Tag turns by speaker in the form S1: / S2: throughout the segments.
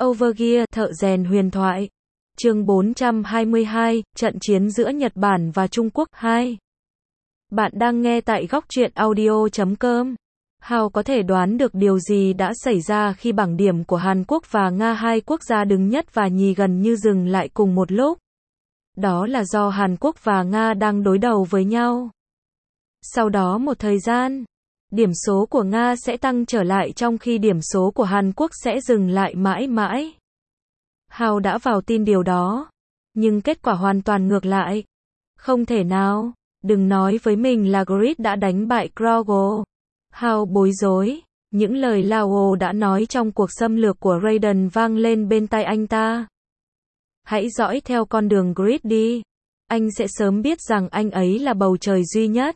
S1: Overgear, thợ rèn huyền thoại. Chương 422, trận chiến giữa Nhật Bản và Trung Quốc 2. Bạn đang nghe tại góc truyện audio.com. Hao có thể đoán được điều gì đã xảy ra khi bảng điểm của Hàn Quốc và Nga, hai quốc gia đứng nhất và nhì gần như dừng lại cùng một lúc. Đó là do Hàn Quốc và Nga đang đối đầu với nhau. Sau đó một thời gian, điểm số của Nga sẽ tăng trở lại trong khi điểm số của Hàn Quốc sẽ dừng lại mãi mãi. Hao đã vào tin điều đó, nhưng kết quả hoàn toàn ngược lại. Không thể nào, đừng nói với mình là Grid đã đánh bại Krogo. Hao bối rối, những lời Lao đã nói trong cuộc xâm lược của Raiden vang lên bên tai anh ta. Hãy dõi theo con đường Grid đi. Anh sẽ sớm biết rằng anh ấy là bầu trời duy nhất.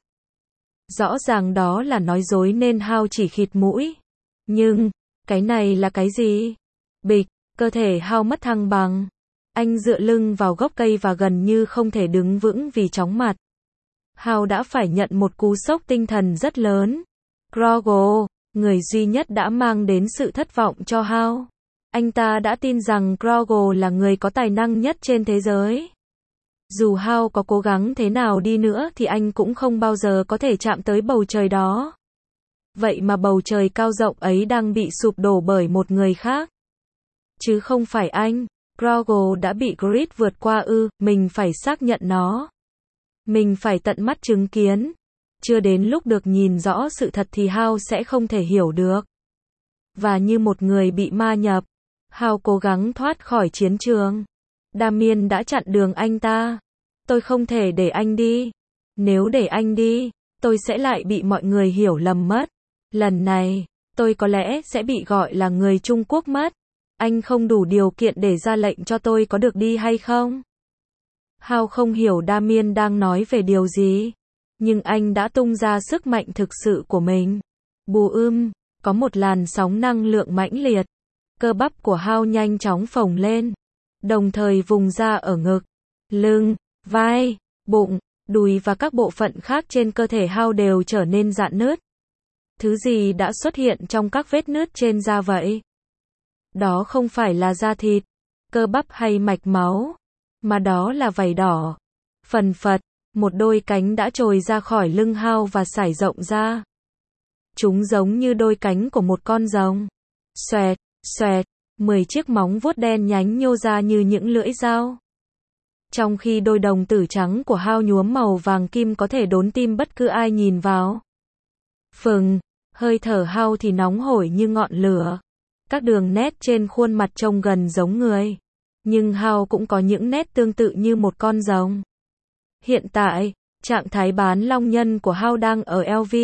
S1: Rõ ràng đó là nói dối nên Hao chỉ khịt mũi. Nhưng, cái này là cái gì? Bịch, cơ thể Hao mất thăng bằng. Anh dựa lưng vào gốc cây và gần như không thể đứng vững vì chóng mặt. Hao đã phải nhận một cú sốc tinh thần rất lớn. Krogo, người duy nhất đã mang đến sự thất vọng cho Hao. Anh ta đã tin rằng Krogo là người có tài năng nhất trên thế giới. Dù Hao có cố gắng thế nào đi nữa thì anh cũng không bao giờ có thể chạm tới bầu trời đó. Vậy mà bầu trời cao rộng ấy đang bị sụp đổ bởi một người khác. Chứ không phải anh. Krogo đã bị Grid vượt qua ư, mình phải xác nhận nó. Mình phải tận mắt chứng kiến. Chưa đến lúc được nhìn rõ sự thật thì Hao sẽ không thể hiểu được. Và như một người bị ma nhập, Hao cố gắng thoát khỏi chiến trường. Damien đã chặn đường anh ta. Tôi không thể để anh đi. Nếu để anh đi, tôi sẽ lại bị mọi người hiểu lầm mất. Lần này, tôi có lẽ sẽ bị gọi là người Trung Quốc mất. Anh không đủ điều kiện để ra lệnh cho tôi có được đi hay không? Hao không hiểu Damien đang nói về điều gì. Nhưng anh đã tung ra sức mạnh thực sự của mình. Có một làn sóng năng lượng mãnh liệt. Cơ bắp của Hao nhanh chóng phồng lên. Đồng thời vùng ra ở ngực, lưng, vai, bụng, đùi và các bộ phận khác trên cơ thể Hao đều trở nên rạn nứt. Thứ gì đã xuất hiện trong các vết nứt trên da vậy? Đó không phải là da thịt, cơ bắp hay mạch máu, mà đó là vảy đỏ. Phần phật, một đôi cánh đã trồi ra khỏi lưng Hao và sải rộng ra. Chúng giống như đôi cánh của một con rồng. Xoẹt, xoẹt, 10 chiếc móng vuốt đen nhánh nhô ra như những lưỡi dao. Trong khi đôi đồng tử trắng của Hao nhuốm màu vàng kim có thể đốn tim bất cứ ai nhìn vào. Phừng, hơi thở Hao thì nóng hổi như ngọn lửa. Các đường nét trên khuôn mặt trông gần giống người. Nhưng Hao cũng có những nét tương tự như một con rồng. Hiện tại, trạng thái bán long nhân của Hao đang ở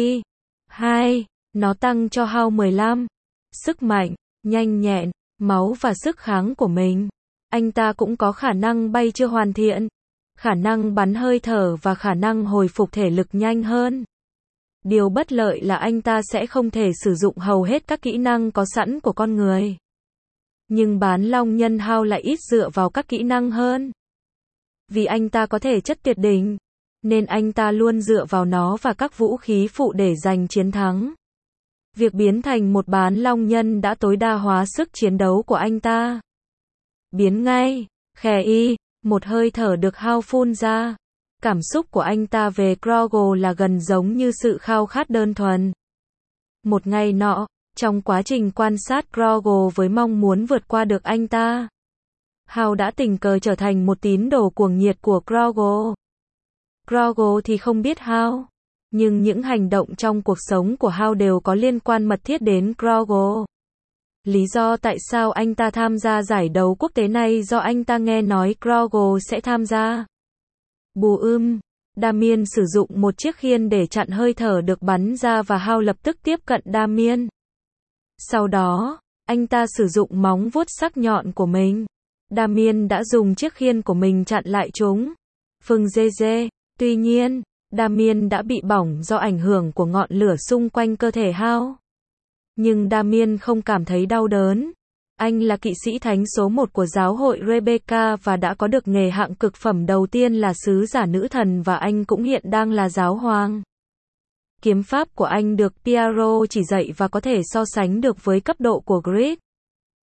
S1: LV2. Nó tăng cho Hao 15. Sức mạnh, nhanh nhẹn, máu và sức kháng của mình. Anh ta cũng có khả năng bay chưa hoàn thiện. Khả năng bắn hơi thở và khả năng hồi phục thể lực nhanh hơn. Điều bất lợi là anh ta sẽ không thể sử dụng hầu hết các kỹ năng có sẵn của con người. Nhưng bán long nhân Hao lại ít dựa vào các kỹ năng hơn. Vì anh ta có thể chất tuyệt đỉnh, nên anh ta luôn dựa vào nó và các vũ khí phụ để giành chiến thắng. Việc biến thành một bán long nhân đã tối đa hóa sức chiến đấu của anh ta. Biến ngay, khè y, một hơi thở được Hao phun ra. Cảm xúc của anh ta về Krogo là gần giống như sự khao khát đơn thuần. Một ngày nọ, trong quá trình quan sát Krogo với mong muốn vượt qua được anh ta, Hao đã tình cờ trở thành một tín đồ cuồng nhiệt của Krogo. Krogo thì không biết Hao, nhưng những hành động trong cuộc sống của Hao đều có liên quan mật thiết đến Krogo. Lý do tại sao anh ta tham gia giải đấu quốc tế này do anh ta nghe nói Krogo sẽ tham gia. Damien sử dụng một chiếc khiên để chặn hơi thở được bắn ra và Hao lập tức tiếp cận Damien. Sau đó, anh ta sử dụng móng vuốt sắc nhọn của mình. Damien đã dùng chiếc khiên của mình chặn lại chúng. Tuy nhiên, Damien đã bị bỏng do ảnh hưởng của ngọn lửa xung quanh cơ thể Hao. Nhưng Damien không cảm thấy đau đớn. Anh là kỵ sĩ thánh số 1 của giáo hội Rebecca và đã có được nghề hạng cực phẩm đầu tiên là sứ giả nữ thần và anh cũng hiện đang là giáo hoàng. Kiếm pháp của anh được Piero chỉ dạy và có thể so sánh được với cấp độ của Grid.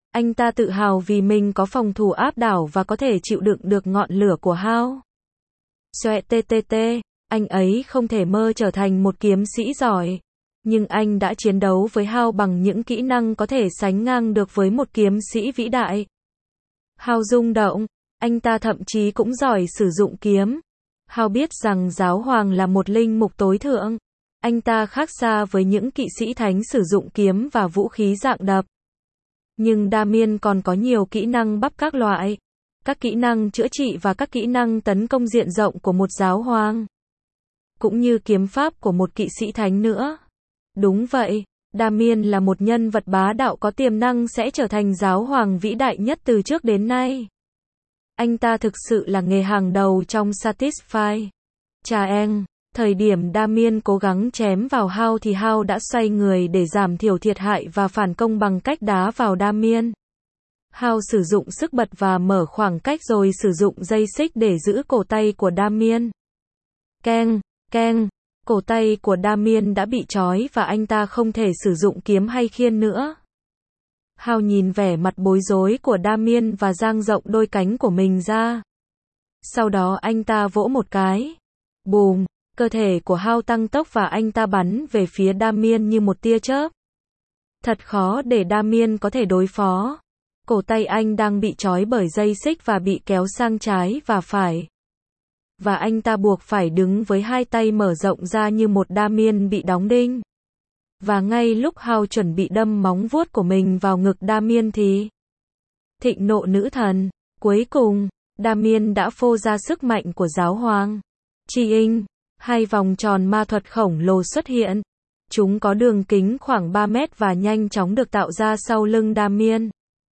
S1: Anh ta tự hào vì mình có phòng thủ áp đảo và có thể chịu đựng được ngọn lửa của Hao. Xoẹ ttt, anh ấy không thể mơ trở thành một kiếm sĩ giỏi. Nhưng anh đã chiến đấu với Hao bằng những kỹ năng có thể sánh ngang được với một kiếm sĩ vĩ đại. Hao rung động, anh ta thậm chí cũng giỏi sử dụng kiếm. Hao biết rằng giáo hoàng là một linh mục tối thượng. Anh ta khác xa với những kỵ sĩ thánh sử dụng kiếm và vũ khí dạng đập. Nhưng Damien còn có nhiều kỹ năng bắp các loại. Các kỹ năng chữa trị và các kỹ năng tấn công diện rộng của một giáo hoàng. Cũng như kiếm pháp của một kỵ sĩ thánh nữa. Đúng vậy, Damien là một nhân vật bá đạo có tiềm năng sẽ trở thành giáo hoàng vĩ đại nhất từ trước đến nay. Anh ta thực sự là nghề hàng đầu trong Satisfy. Thời điểm Damien cố gắng chém vào Hao thì Hao đã xoay người để giảm thiểu thiệt hại và phản công bằng cách đá vào Damien. Hao sử dụng sức bật và mở khoảng cách rồi sử dụng dây xích để giữ cổ tay của Damien. Keng, keng, cổ tay của Damien đã bị trói và anh ta không thể sử dụng kiếm hay khiên nữa. Hao nhìn vẻ mặt bối rối của Damien và dang rộng đôi cánh của mình ra. Sau đó anh ta vỗ một cái. Bùm, cơ thể của Hao tăng tốc và anh ta bắn về phía Damien như một tia chớp. Thật khó để Damien có thể đối phó. Cổ tay anh đang bị trói bởi dây xích và bị kéo sang trái và phải. Và anh ta buộc phải đứng với hai tay mở rộng ra như một Damien bị đóng đinh. Và ngay lúc Hao chuẩn bị đâm móng vuốt của mình vào ngực Damien thì thịnh nộ nữ thần. Cuối cùng, Damien đã phô ra sức mạnh của giáo hoàng. Chi-ing, hai vòng tròn ma thuật khổng lồ xuất hiện. Chúng có đường kính khoảng 3 mét và nhanh chóng được tạo ra sau lưng Damien.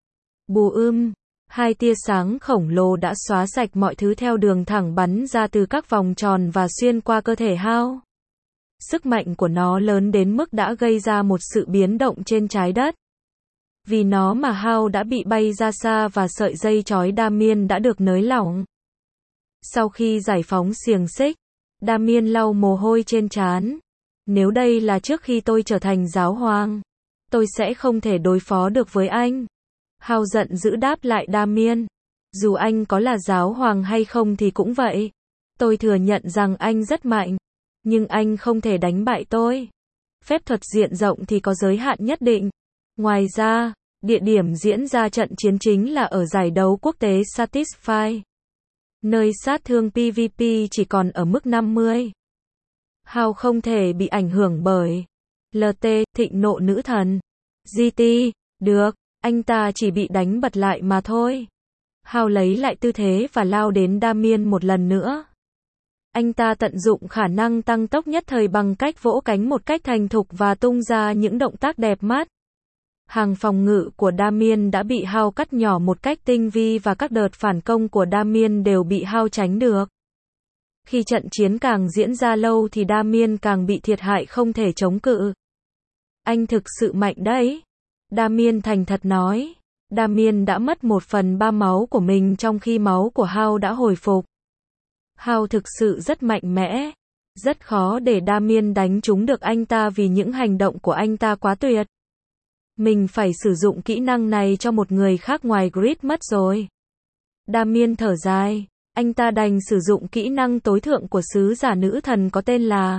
S1: Hai tia sáng khổng lồ đã xóa sạch mọi thứ theo đường thẳng bắn ra từ các vòng tròn và xuyên qua cơ thể Hao. Sức mạnh của nó lớn đến mức đã gây ra một sự biến động trên trái đất. Vì nó mà Hao đã bị bay ra xa và sợi dây trói Damien đã được nới lỏng. Sau khi giải phóng xiềng xích, Damien lau mồ hôi trên trán. Nếu đây là trước khi tôi trở thành giáo hoàng, tôi sẽ không thể đối phó được với anh. Hao giận dữ đáp lại Damien. Dù anh có là giáo hoàng hay không thì cũng vậy. Tôi thừa nhận rằng anh rất mạnh. Nhưng anh không thể đánh bại tôi. Phép thuật diện rộng thì có giới hạn nhất định. Ngoài ra, địa điểm diễn ra trận chiến chính là ở giải đấu quốc tế Satisfy. Nơi sát thương PvP chỉ còn ở mức 50. Hao không thể bị ảnh hưởng bởi LT, thịnh nộ nữ thần. GT, được, anh ta chỉ bị đánh bật lại mà thôi. Hao lấy lại tư thế và lao đến Damien một lần nữa. Anh ta tận dụng khả năng tăng tốc nhất thời bằng cách vỗ cánh một cách thành thục và tung ra những động tác đẹp mắt. Hàng phòng ngự của Damien đã bị Hao cắt nhỏ một cách tinh vi và các đợt phản công của Damien đều bị Hao tránh được. Khi trận chiến càng diễn ra lâu thì Damien càng bị thiệt hại không thể chống cự. Anh thực sự mạnh đấy. Damien thành thật nói. Damien đã mất 1/3 máu của mình trong khi máu của Hao đã hồi phục. Hao thực sự rất mạnh mẽ. Rất khó để Damien đánh trúng được anh ta vì những hành động của anh ta quá tuyệt. Mình phải sử dụng kỹ năng này cho một người khác ngoài Grid mất rồi. Damien thở dài. Anh ta đành sử dụng kỹ năng tối thượng của sứ giả nữ thần có tên là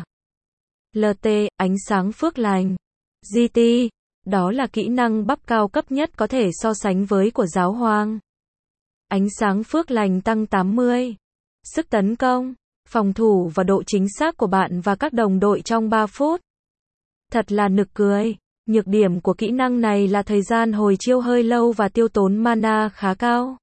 S1: LT, ánh sáng phước lành. GT, đó là kỹ năng bắp cao cấp nhất có thể so sánh với của giáo hoàng. Ánh sáng phước lành tăng 80. Sức tấn công, phòng thủ và độ chính xác của bạn và các đồng đội trong 3 phút. Thật là nực cười. Nhược điểm của kỹ năng này là thời gian hồi chiêu hơi lâu và tiêu tốn mana khá cao.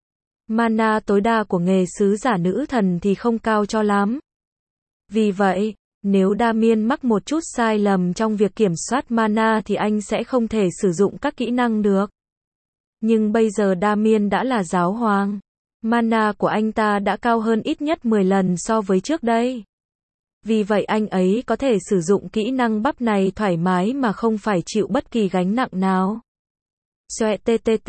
S1: Mana tối đa của nghề sứ giả nữ thần thì không cao cho lắm. Vì vậy, nếu Damien mắc một chút sai lầm trong việc kiểm soát mana thì anh sẽ không thể sử dụng các kỹ năng được. Nhưng bây giờ Damien đã là giáo hoàng. Mana của anh ta đã cao hơn ít nhất 10 lần so với trước đây. Vì vậy anh ấy có thể sử dụng kỹ năng bắp này thoải mái mà không phải chịu bất kỳ gánh nặng nào. Xoẹ ttt,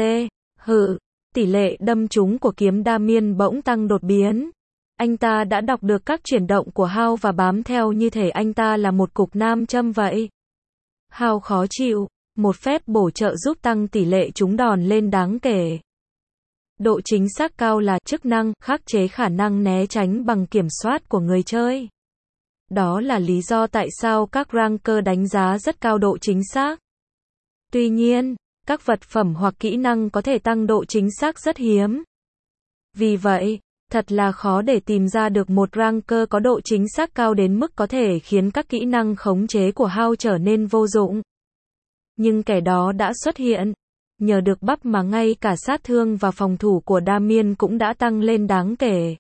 S1: tỷ lệ đâm trúng của kiếm Damien bỗng tăng đột biến. Anh ta đã đọc được các chuyển động của Hao và bám theo như thể anh ta là một cục nam châm vậy. Hao khó chịu, một phép bổ trợ giúp tăng tỷ lệ trúng đòn lên đáng kể. Độ chính xác cao là chức năng khắc chế khả năng né tránh bằng kiểm soát của người chơi. Đó là lý do tại sao các ranker đánh giá rất cao độ chính xác. Tuy nhiên, các vật phẩm hoặc kỹ năng có thể tăng độ chính xác rất hiếm. Vì vậy, thật là khó để tìm ra được một ranker có độ chính xác cao đến mức có thể khiến các kỹ năng khống chế của Hao trở nên vô dụng. Nhưng kẻ đó đã xuất hiện. Nhờ được buff mà ngay cả sát thương và phòng thủ của Damien cũng đã tăng lên đáng kể.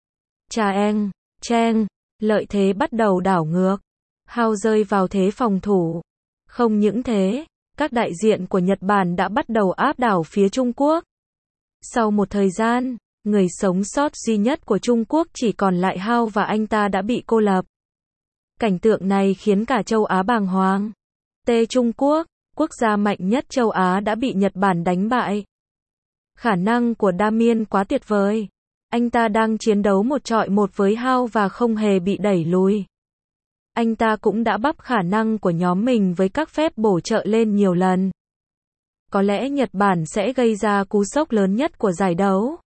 S1: Cheng, lợi thế bắt đầu đảo ngược. Hao rơi vào thế phòng thủ. Không những thế, các đại diện của Nhật Bản đã bắt đầu áp đảo phía Trung Quốc. Sau một thời gian, người sống sót duy nhất của Trung Quốc chỉ còn lại Hao và anh ta đã bị cô lập. Cảnh tượng này khiến cả châu Á bàng hoàng. Trung Quốc, quốc gia mạnh nhất châu Á đã bị Nhật Bản đánh bại. Khả năng của Damien quá tuyệt vời. Anh ta đang chiến đấu một trọi một với Hao và không hề bị đẩy lùi. Anh ta cũng đã bắp khả năng của nhóm mình với các phép bổ trợ lên nhiều lần. Có lẽ Nhật Bản sẽ gây ra cú sốc lớn nhất của giải đấu.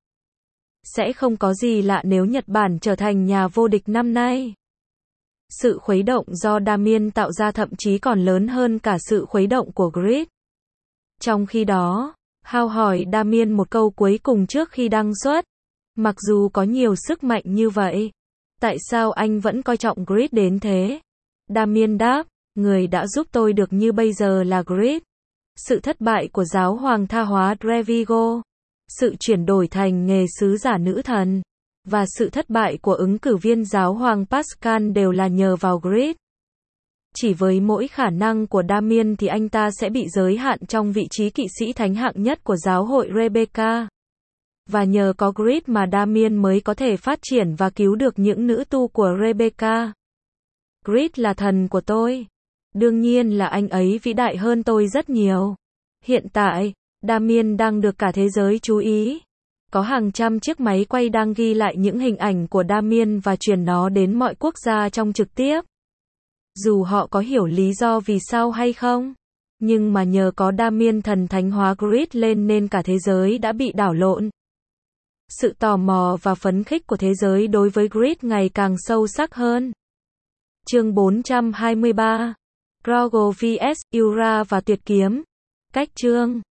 S1: Sẽ không có gì lạ nếu Nhật Bản trở thành nhà vô địch năm nay. Sự khuấy động do Damien tạo ra thậm chí còn lớn hơn cả sự khuấy động của Grid. Trong khi đó, Hao hỏi Damien một câu cuối cùng trước khi đăng xuất. Mặc dù có nhiều sức mạnh như vậy, tại sao anh vẫn coi trọng Grid đến thế? Damien đáp, người đã giúp tôi được như bây giờ là Grid. Sự thất bại của giáo hoàng tha hóa Trevigo, sự chuyển đổi thành nghề sứ giả nữ thần, và sự thất bại của ứng cử viên giáo hoàng Pascal đều là nhờ vào Grid. Chỉ với mỗi khả năng của Damien thì anh ta sẽ bị giới hạn trong vị trí kỵ sĩ thánh hạng nhất của giáo hội Rebecca. Và nhờ có Grid mà Damien mới có thể phát triển và cứu được những nữ tu của Rebecca. Grid là thần của tôi. Đương nhiên là anh ấy vĩ đại hơn tôi rất nhiều. Hiện tại, Damien đang được cả thế giới chú ý. Có hàng trăm chiếc máy quay đang ghi lại những hình ảnh của Damien và truyền nó đến mọi quốc gia trong trực tiếp. Dù họ có hiểu lý do vì sao hay không. Nhưng mà nhờ có Damien thần thánh hóa Grid lên nên cả thế giới đã bị đảo lộn. Sự tò mò và phấn khích của thế giới đối với Grid ngày càng sâu sắc hơn. Chương 423. Grogu vs Ura và Tuyệt Kiếm. Cách chương